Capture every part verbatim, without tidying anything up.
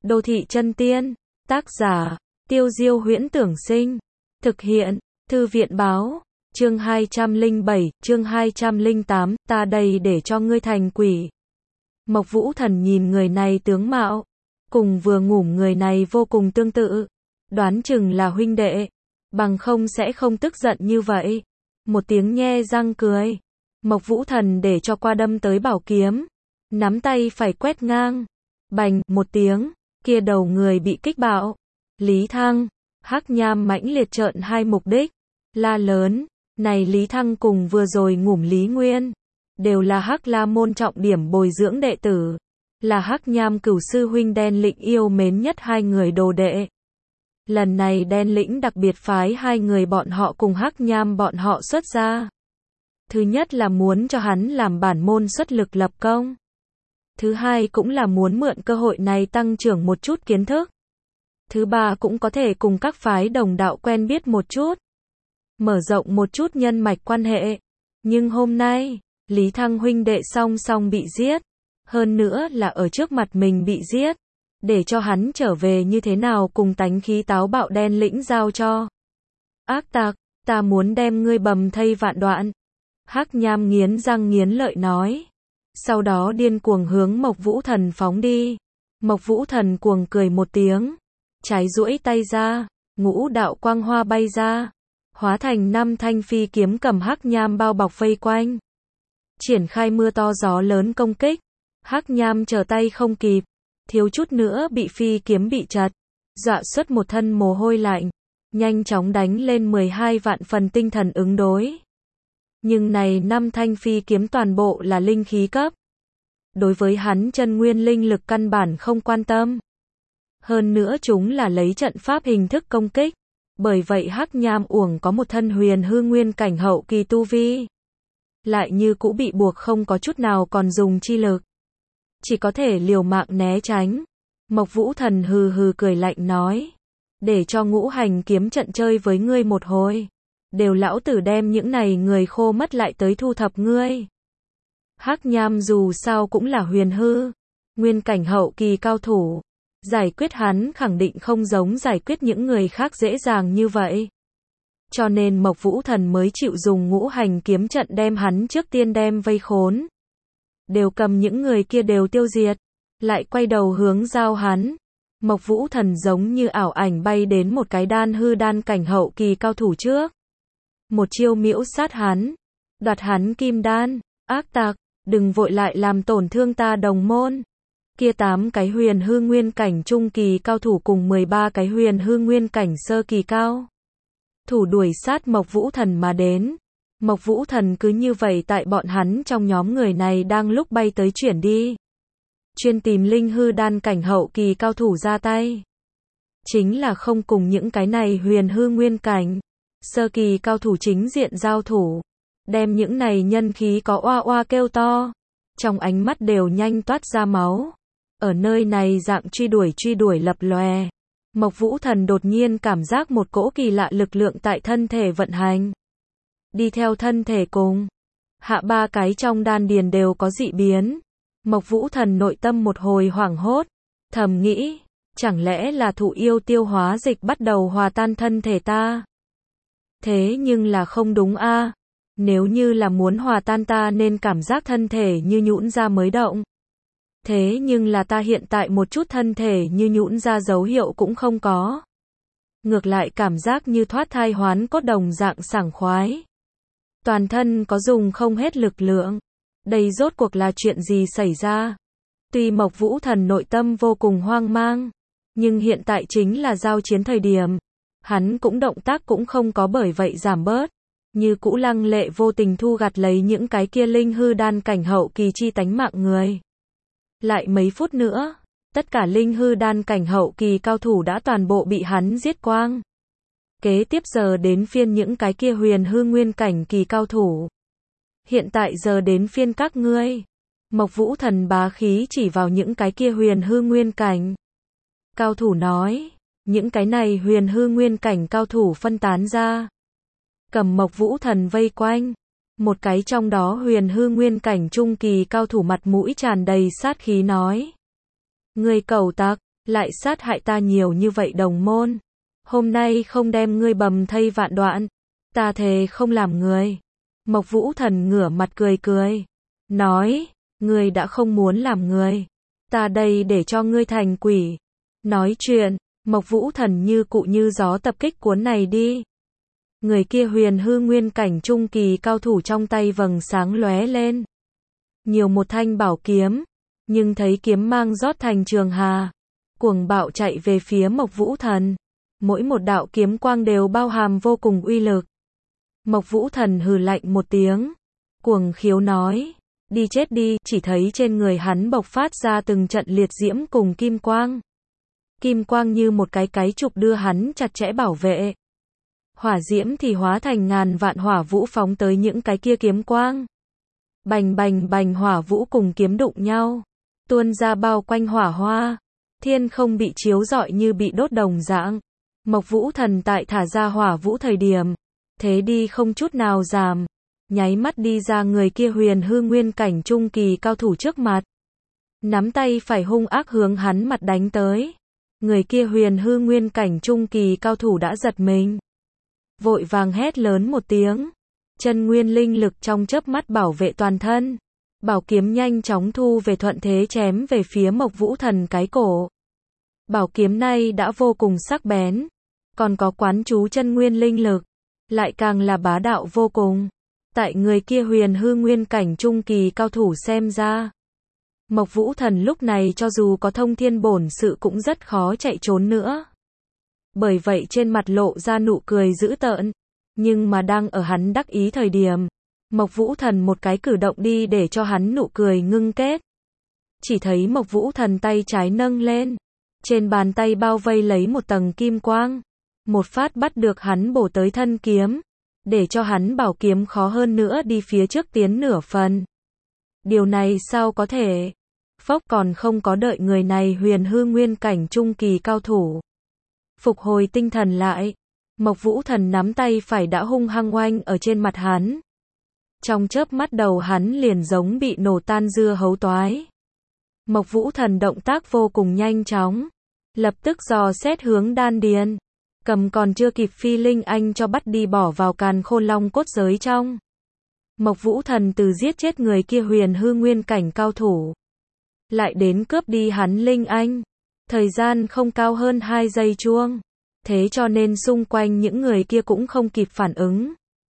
Đô thị chân tiên. Tác giả, Tiêu Diêu Huyễn Tưởng Sinh. Thực hiện, Thư viện Báo. Chương hai trăm lẻ bảy, chương hai trăm lẻ tám, ta đây để cho ngươi thành quỷ. Mộc Vũ Thần nhìn người này tướng mạo, cùng vừa ngủ người này vô cùng tương tự. Đoán chừng là huynh đệ, bằng không sẽ không tức giận như vậy. Một tiếng nhe răng cười. Mộc Vũ Thần để cho qua đâm tới bảo kiếm. Nắm tay phải quét ngang. Bành, một tiếng, kia đầu người bị kích bạo. Lý Thăng, Hắc Nham mãnh liệt trợn hai mục đích. La lớn, này Lý Thăng cùng vừa rồi ngủm Lý Nguyên. Đều là Hắc La môn trọng điểm bồi dưỡng đệ tử. Là Hắc Nham cửu sư huynh Đen Lĩnh yêu mến nhất hai người đồ đệ. Lần này Đen Lĩnh đặc biệt phái hai người bọn họ cùng Hắc Nham bọn họ xuất ra. Thứ nhất là muốn cho hắn làm bản môn xuất lực lập công. Thứ hai cũng là muốn mượn cơ hội này tăng trưởng một chút kiến thức. Thứ ba cũng có thể cùng các phái đồng đạo quen biết một chút. Mở rộng một chút nhân mạch quan hệ. Nhưng hôm nay, Lý Thăng huynh đệ song song bị giết. Hơn nữa là ở trước mặt mình bị giết. Để cho hắn trở về như thế nào cùng tánh khí táo bạo Đen Lĩnh giao cho. Ác tặc, ta muốn đem ngươi bầm thây vạn đoạn. Hắc Nham nghiến răng nghiến lợi nói. Sau đó điên cuồng hướng Mộc Vũ Thần phóng đi. Mộc Vũ Thần cuồng cười một tiếng. Trái duỗi tay ra, ngũ đạo quang hoa bay ra. Hóa thành năm thanh phi kiếm cầm Hắc Nham bao bọc vây quanh. Triển khai mưa to gió lớn công kích. Hắc Nham trở tay không kịp. Thiếu chút nữa bị phi kiếm bị chặt. Dọa xuất một thân mồ hôi lạnh. Nhanh chóng đánh lên mười hai vạn phần tinh thần ứng đối. Nhưng này năm thanh phi kiếm toàn bộ là linh khí cấp. Đối với hắn chân nguyên linh lực căn bản không quan tâm. Hơn nữa chúng là lấy trận pháp hình thức công kích. Bởi vậy Hắc Nham uổng có một thân huyền hư nguyên cảnh hậu kỳ tu vi. Lại như cũ bị buộc không có chút nào còn dùng chi lực. Chỉ có thể liều mạng né tránh. Mộc Vũ Thần hừ hừ cười lạnh nói. Để cho ngũ hành kiếm trận chơi với ngươi một hồi. Đều lão tử đem những này người khô mất lại tới thu thập ngươi. Hắc Nham dù sao cũng là huyền hư. Nguyên cảnh hậu kỳ cao thủ. Giải quyết hắn khẳng định không giống giải quyết những người khác dễ dàng như vậy. Cho nên Mộc Vũ Thần mới chịu dùng ngũ hành kiếm trận đem hắn trước tiên đem vây khốn. Đều cầm những người kia đều tiêu diệt. Lại quay đầu hướng giao hắn. Mộc Vũ Thần giống như ảo ảnh bay đến một cái đan hư đan cảnh hậu kỳ cao thủ trước. Một chiêu miễu sát hắn. Đoạt hắn kim đan. Ác tặc, đừng vội lại làm tổn thương ta đồng môn. Kia tám cái huyền hư nguyên cảnh trung kỳ cao thủ cùng mười ba cái huyền hư nguyên cảnh sơ kỳ cao thủ đuổi sát Mộc Vũ Thần mà đến. Mộc Vũ Thần cứ như vậy tại bọn hắn trong nhóm người này đang lúc bay tới chuyển đi. Chuyên tìm linh hư đan cảnh hậu kỳ cao thủ ra tay. Chính là không cùng những cái này huyền hư nguyên cảnh sơ kỳ cao thủ chính diện giao thủ. Đem những này nhân khí có oa oa kêu to. Trong ánh mắt đều nhanh toát ra máu. Ở nơi này dạng truy đuổi truy đuổi lập lòe. Mộc Vũ Thần đột nhiên cảm giác một cỗ kỳ lạ lực lượng tại thân thể vận hành. Đi theo thân thể cùng. Hạ ba cái trong đan điền đều có dị biến. Mộc Vũ Thần nội tâm một hồi hoảng hốt. Thầm nghĩ, chẳng lẽ là thụ yêu tiêu hóa dịch bắt đầu hòa tan thân thể ta? Thế nhưng là không đúng a. À. Nếu như là muốn hòa tan ta nên cảm giác thân thể như nhũn ra mới động. Thế nhưng là ta hiện tại một chút thân thể như nhũn ra dấu hiệu cũng không có. Ngược lại cảm giác như thoát thai hoán cốt đồng dạng sảng khoái. Toàn thân có dùng không hết lực lượng. Đây rốt cuộc là chuyện gì xảy ra? Tuy Mộc Vũ Thần nội tâm vô cùng hoang mang. Nhưng hiện tại chính là giao chiến thời điểm. Hắn cũng động tác cũng không có bởi vậy giảm bớt. Như cũ lăng lệ vô tình thu gặt lấy những cái kia linh hư đan cảnh hậu kỳ chi tánh mạng người. Lại mấy phút nữa, tất cả linh hư đan cảnh hậu kỳ cao thủ đã toàn bộ bị hắn giết quang. Kế tiếp giờ đến phiên những cái kia huyền hư nguyên cảnh kỳ cao thủ. Hiện tại giờ đến phiên các ngươi. Mộc Vũ Thần bá khí chỉ vào những cái kia huyền hư nguyên cảnh. Cao thủ nói, những cái này huyền hư nguyên cảnh cao thủ phân tán ra. Cầm Mộc Vũ Thần vây quanh. Một cái trong đó huyền hư nguyên cảnh trung kỳ cao thủ mặt mũi tràn đầy sát khí nói. Ngươi cẩu tặc, lại sát hại ta nhiều như vậy đồng môn. Hôm nay không đem ngươi bầm thây vạn đoạn, ta thề không làm người. Mộc Vũ Thần ngửa mặt cười cười, nói, ngươi đã không muốn làm người, ta đây để cho ngươi thành quỷ. Nói chuyện, Mộc Vũ Thần như cụ như gió tập kích cuốn này đi. Người kia huyền hư nguyên cảnh trung kỳ cao thủ trong tay vầng sáng lóe lên. Nhiều một thanh bảo kiếm, nhưng thấy kiếm mang rót thành trường hà, cuồng bạo chạy về phía Mộc Vũ Thần. Mỗi một đạo kiếm quang đều bao hàm vô cùng uy lực. Mộc Vũ Thần hừ lạnh một tiếng, cuồng khiếu nói, đi chết đi, chỉ thấy trên người hắn bộc phát ra từng trận liệt diễm cùng kim quang. Kim quang như một cái cái trục đưa hắn chặt chẽ bảo vệ. Hỏa diễm thì hóa thành ngàn vạn hỏa vũ phóng tới những cái kia kiếm quang. Bành bành bành hỏa vũ cùng kiếm đụng nhau, tuôn ra bao quanh hỏa hoa, thiên không bị chiếu rọi như bị đốt đồng dạng. Mộc Vũ Thần tại thả ra hỏa vũ thời điểm, thế đi không chút nào giảm, nháy mắt đi ra người kia huyền hư nguyên cảnh trung kỳ cao thủ trước mặt. Nắm tay phải hung ác hướng hắn mặt đánh tới. Người kia huyền hư nguyên cảnh trung kỳ cao thủ đã giật mình, vội vàng hét lớn một tiếng. Chân nguyên linh lực trong chớp mắt bảo vệ toàn thân. Bảo kiếm nhanh chóng thu về thuận thế chém về phía Mộc Vũ Thần cái cổ. Bảo kiếm này đã vô cùng sắc bén, còn có quán chú chân nguyên linh lực, lại càng là bá đạo vô cùng. Tại người kia huyền hư nguyên cảnh trung kỳ cao thủ xem ra, Mộc Vũ Thần lúc này cho dù có thông thiên bổn sự cũng rất khó chạy trốn nữa. Bởi vậy trên mặt lộ ra nụ cười dữ tợn. Nhưng mà đang ở hắn đắc ý thời điểm, Mộc Vũ Thần một cái cử động đi để cho hắn nụ cười ngưng kết. Chỉ thấy Mộc Vũ Thần tay trái nâng lên, trên bàn tay bao vây lấy một tầng kim quang, một phát bắt được hắn bổ tới thân kiếm, để cho hắn bảo kiếm khó hơn nữa đi phía trước tiến nửa phần. Điều này sao có thể? Phốc, còn không có đợi người này huyền hư nguyên cảnh trung kỳ cao thủ phục hồi tinh thần lại, Mộc Vũ Thần nắm tay phải đã hung hăng oanh ở trên mặt hắn. Trong chớp mắt đầu hắn liền giống bị nổ tan dưa hấu toái. Mộc Vũ Thần động tác vô cùng nhanh chóng, lập tức dò xét hướng đan điền, cầm còn chưa kịp phi linh anh cho bắt đi bỏ vào càn khôn long cốt giới trong. Mộc Vũ Thần từ giết chết người kia huyền hư nguyên cảnh cao thủ, lại đến cướp đi hắn linh anh, thời gian không cao hơn hai giây chuông. Thế cho nên xung quanh những người kia cũng không kịp phản ứng.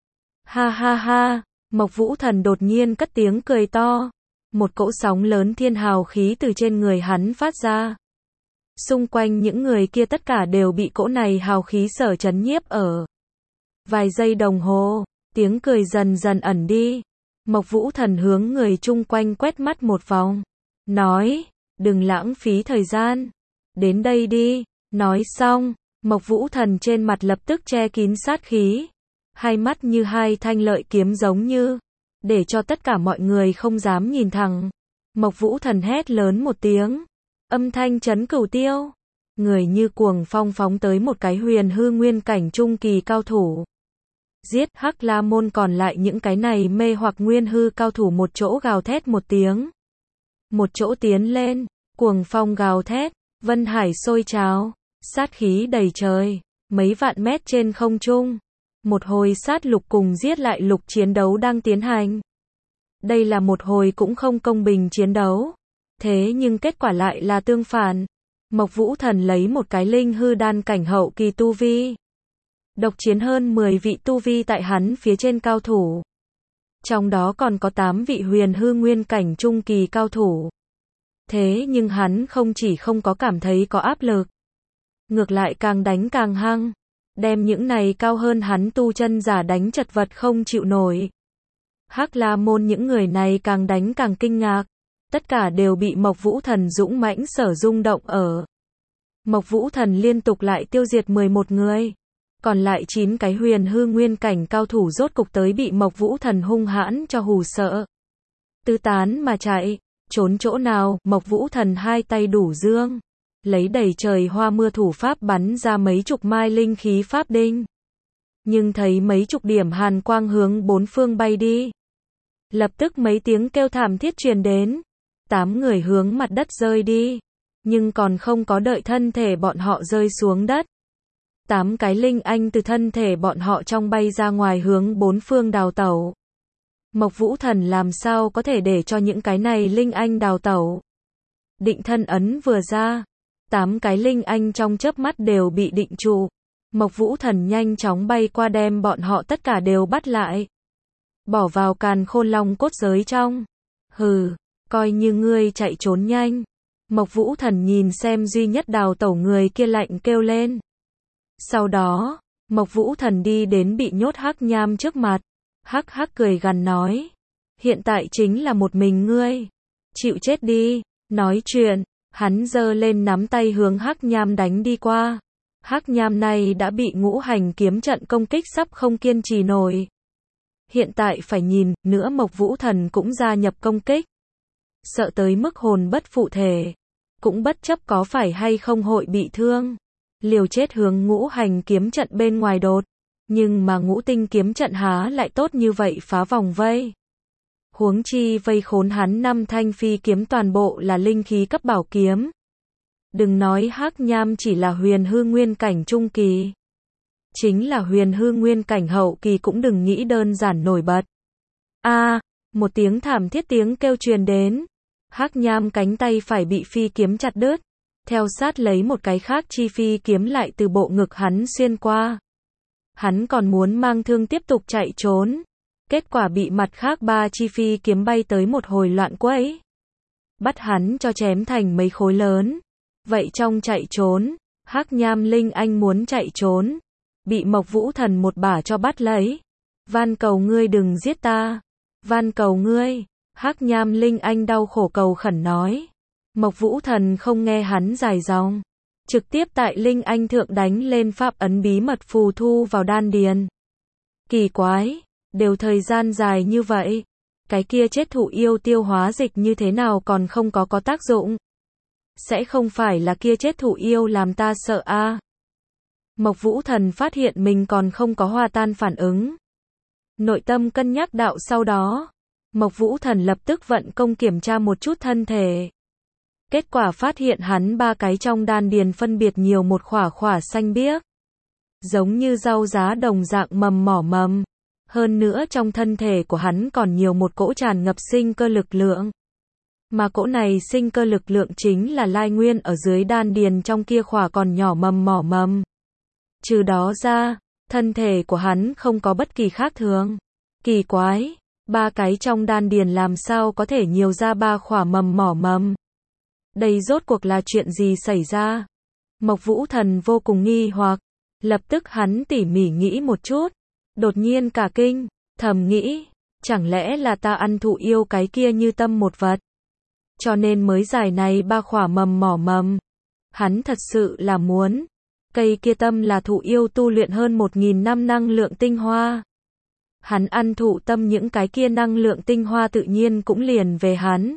Ha ha ha, Mộc Vũ Thần đột nhiên cất tiếng cười to. Một cỗ sóng lớn thiên hào khí từ trên người hắn phát ra. Xung quanh những người kia tất cả đều bị cỗ này hào khí sở chấn nhiếp ở. Vài giây đồng hồ, tiếng cười dần dần ẩn đi. Mộc Vũ Thần hướng người chung quanh quét mắt một vòng, nói, đừng lãng phí thời gian, đến đây đi. Nói xong, Mộc Vũ Thần trên mặt lập tức che kín sát khí, hai mắt như hai thanh lợi kiếm giống như, để cho tất cả mọi người không dám nhìn thẳng. Mộc Vũ Thần hét lớn một tiếng, âm thanh chấn cửu tiêu, người như cuồng phong phóng tới một cái huyền hư nguyên cảnh trung kỳ cao thủ. Giết. Hắc La Môn còn lại những cái này mê hoặc nguyên hư cao thủ một chỗ gào thét một tiếng. Một chỗ tiến lên, cuồng phong gào thét, vân hải sôi trào, sát khí đầy trời, mấy vạn mét trên không trung. Một hồi sát lục cùng giết lại lục chiến đấu đang tiến hành. Đây là một hồi cũng không công bình chiến đấu. Thế nhưng kết quả lại là tương phản. Mộc Vũ Thần lấy một cái linh hư đan cảnh hậu kỳ tu vi, độc chiến hơn mười vị tu vi tại hắn phía trên cao thủ. Trong đó còn có tám vị huyền hư nguyên cảnh trung kỳ cao thủ. Thế nhưng hắn không chỉ không có cảm thấy có áp lực, ngược lại càng đánh càng hăng, đem những này cao hơn hắn tu chân giả đánh chật vật không chịu nổi. Hắc La Môn những người này càng đánh càng kinh ngạc, tất cả đều bị Mộc Vũ Thần dũng mãnh sở rung động ở. Mộc Vũ Thần liên tục lại tiêu diệt mười một người, còn lại chín cái huyền hư nguyên cảnh cao thủ rốt cục tới bị Mộc Vũ Thần hung hãn cho hù sợ. Tứ tán mà chạy, trốn chỗ nào? Mộc Vũ Thần hai tay đủ dương, lấy đầy trời hoa mưa thủ pháp bắn ra mấy chục mai linh khí pháp đinh. Nhưng thấy mấy chục điểm hàn quang hướng bốn phương bay đi. Lập tức mấy tiếng kêu thảm thiết truyền đến. Tám người hướng mặt đất rơi đi. Nhưng còn không có đợi thân thể bọn họ rơi xuống đất. Tám cái linh anh từ thân thể bọn họ trong bay ra ngoài hướng bốn phương đào tẩu. Mộc Vũ Thần làm sao có thể để cho những cái này linh anh đào tẩu. Định thân ấn vừa ra, tám cái linh anh trong chớp mắt đều bị định trụ. Mộc Vũ Thần nhanh chóng bay qua đem bọn họ tất cả đều bắt lại. Bỏ vào càn khôn long cốt giới trong. Hừ, coi như ngươi chạy trốn nhanh. Mộc Vũ Thần nhìn xem duy nhất đào tẩu người kia lạnh kêu lên. Sau đó, Mộc Vũ Thần đi đến bị nhốt Hắc Nham trước mặt. Hắc Hắc cười gằn nói. Hiện tại chính là một mình ngươi. Chịu chết đi. Nói chuyện, hắn giơ lên nắm tay hướng Hắc Nham đánh đi qua. Hắc Nham này đã bị ngũ hành kiếm trận công kích sắp không kiên trì nổi. Hiện tại phải nhìn, nữa Mộc Vũ Thần cũng gia nhập công kích. Sợ tới mức hồn bất phụ thể. Cũng bất chấp có phải hay không hội bị thương. Liều chết hướng ngũ hành kiếm trận bên ngoài đột. Nhưng mà ngũ tinh kiếm trận há lại tốt như vậy phá vòng vây. Huống chi vây khốn hắn năm thanh phi kiếm toàn bộ là linh khí cấp bảo kiếm. Đừng nói Hắc Nham chỉ là huyền hư nguyên cảnh trung kỳ. Chính là huyền hư nguyên cảnh hậu kỳ cũng đừng nghĩ đơn giản nổi bật. A, à, một tiếng thảm thiết tiếng kêu truyền đến. Hắc Nham cánh tay phải bị phi kiếm chặt đứt. Theo sát lấy một cái khác chi phi kiếm lại từ bộ ngực hắn xuyên qua. Hắn còn muốn mang thương tiếp tục chạy trốn. Kết quả bị mặt khác ba chi phi kiếm bay tới một hồi loạn quẫy. Bắt hắn cho chém thành mấy khối lớn. Vậy trong chạy trốn, Hắc Nham linh anh muốn chạy trốn. Bị Mộc Vũ Thần một bả cho bắt lấy. Van cầu ngươi đừng giết ta. Van cầu ngươi. Hắc Nham linh anh đau khổ cầu khẩn nói. Mộc Vũ Thần không nghe hắn dài dòng. Trực tiếp tại linh anh thượng đánh lên pháp ấn bí mật phù thu vào đan điền. Kỳ quái. Đều thời gian dài như vậy. Cái kia chết thụ yêu tiêu hóa dịch như thế nào còn không có có tác dụng. Sẽ không phải là kia chết thụ yêu làm ta sợ a? À? Mộc Vũ Thần phát hiện mình còn không có hòa tan phản ứng. Nội tâm cân nhắc đạo sau đó. Mộc Vũ Thần lập tức vận công kiểm tra một chút thân thể. Kết quả phát hiện hắn ba cái trong đan điền phân biệt nhiều một khỏa khỏa xanh biếc. Giống như rau giá đồng dạng mầm mỏ mầm. Hơn nữa trong thân thể của hắn còn nhiều một cỗ tràn ngập sinh cơ lực lượng. Mà cỗ này sinh cơ lực lượng chính là lai nguyên ở dưới đan điền trong kia khỏa còn nhỏ mầm mỏ mầm. Trừ đó ra, thân thể của hắn không có bất kỳ khác thường. Kỳ quái, ba cái trong đan điền làm sao có thể nhiều ra ba khỏa mầm mỏ mầm. Đây rốt cuộc là chuyện gì xảy ra? Mộc Vũ Thần vô cùng nghi hoặc. Lập tức hắn tỉ mỉ nghĩ một chút. Đột nhiên cả kinh, thầm nghĩ, chẳng lẽ là ta ăn thụ yêu cái kia như tâm một vật. Cho nên mới giải này ba khỏa mầm mỏ mầm. Hắn thật sự là muốn. Cây kia tâm là thụ yêu tu luyện hơn một nghìn năm năng lượng tinh hoa. Hắn ăn thụ tâm những cái kia năng lượng tinh hoa tự nhiên cũng liền về hắn.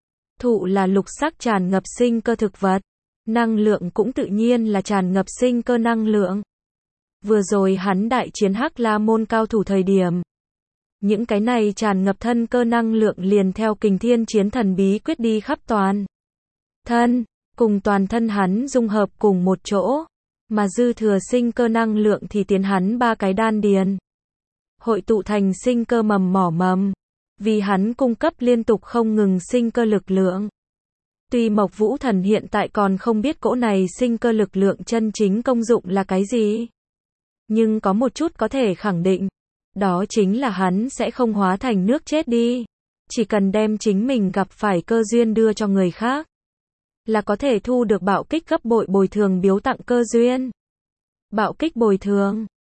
Thụ là lục sắc tràn ngập sinh cơ thực vật. Năng lượng cũng tự nhiên là tràn ngập sinh cơ năng lượng. Vừa rồi hắn đại chiến Hắc La môn cao thủ thời điểm. Những cái này tràn ngập thân cơ năng lượng liền theo kình thiên chiến thần bí quyết đi khắp toàn thân, cùng toàn thân hắn dung hợp cùng một chỗ. Mà dư thừa sinh cơ năng lượng thì tiến hắn ba cái đan điền. Hội tụ thành sinh cơ mầm mỏ mầm. Vì hắn cung cấp liên tục không ngừng sinh cơ lực lượng. Tuy Mộc Vũ Thần hiện tại còn không biết cỗ này sinh cơ lực lượng chân chính công dụng là cái gì. Nhưng có một chút có thể khẳng định. Đó chính là hắn sẽ không hóa thành nước chết đi. Chỉ cần đem chính mình gặp phải cơ duyên đưa cho người khác. Là có thể thu được bạo kích gấp bội bồi thường biếu tặng cơ duyên. Bạo kích bồi thường.